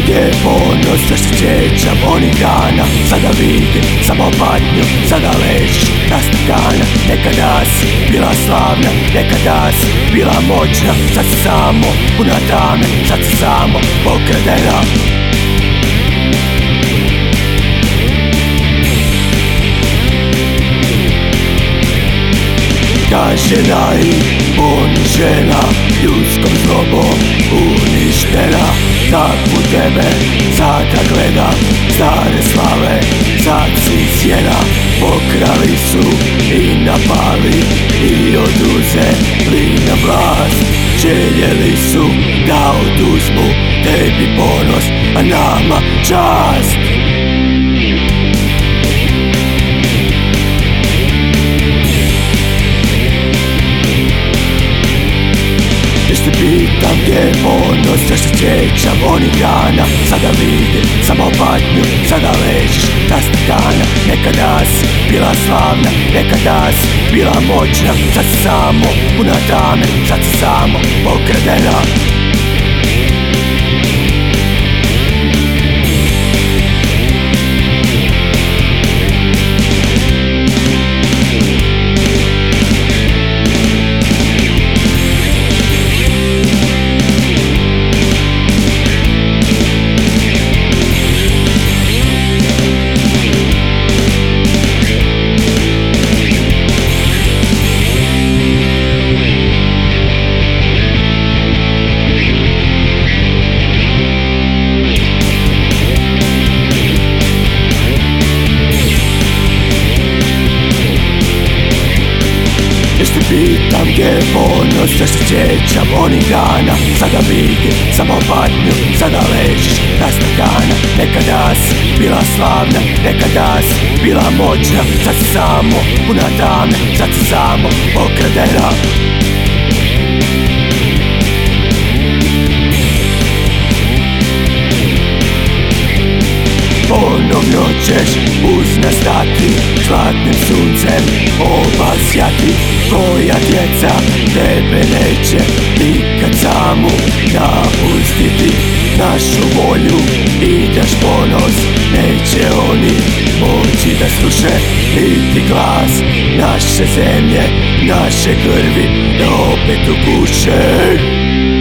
gdje ponos sve se sjećam onih dana. Sada vidim samo patnju, sada ležiš rastakana. Nekada si bila slavna, nekada si bila moćna. Sad si samo puna tame, sad si samo pokradena. Kažena i ponižena, ljudskom zlobom uništena. Takvu tebe sada gledam, stare slave sad si sjena. Pokrali su i napali i oduzeli nam vlast. Željeli su da oduzmu tebi ponos, a nama čast. Pitam gdje je ponos, sve se sjećam onih dana. Sada vidim samo patnju, sada ležiš rastakana. Nekada si bila slavna, nekada si bila moćna. Sad si samo puna tame, sad si samo pokradena. Pitam gdje je ponos, sve se sjećam onih dana. Sada vidim samo patnju, sada ležiš rastakana. Nekada si bila slavna, nekada si bila moćna. Sad si samo puna tame, sad si samo pokradena. Ponovno ćeš uz nas stati, zlatnim suncem obasjati. Tvoja djeca tebe neće nikad samu napustiti. Našu volju i daš ponos, neće oni moći da sluše niti glas naše zemlje, naše krvi da opet ukuše.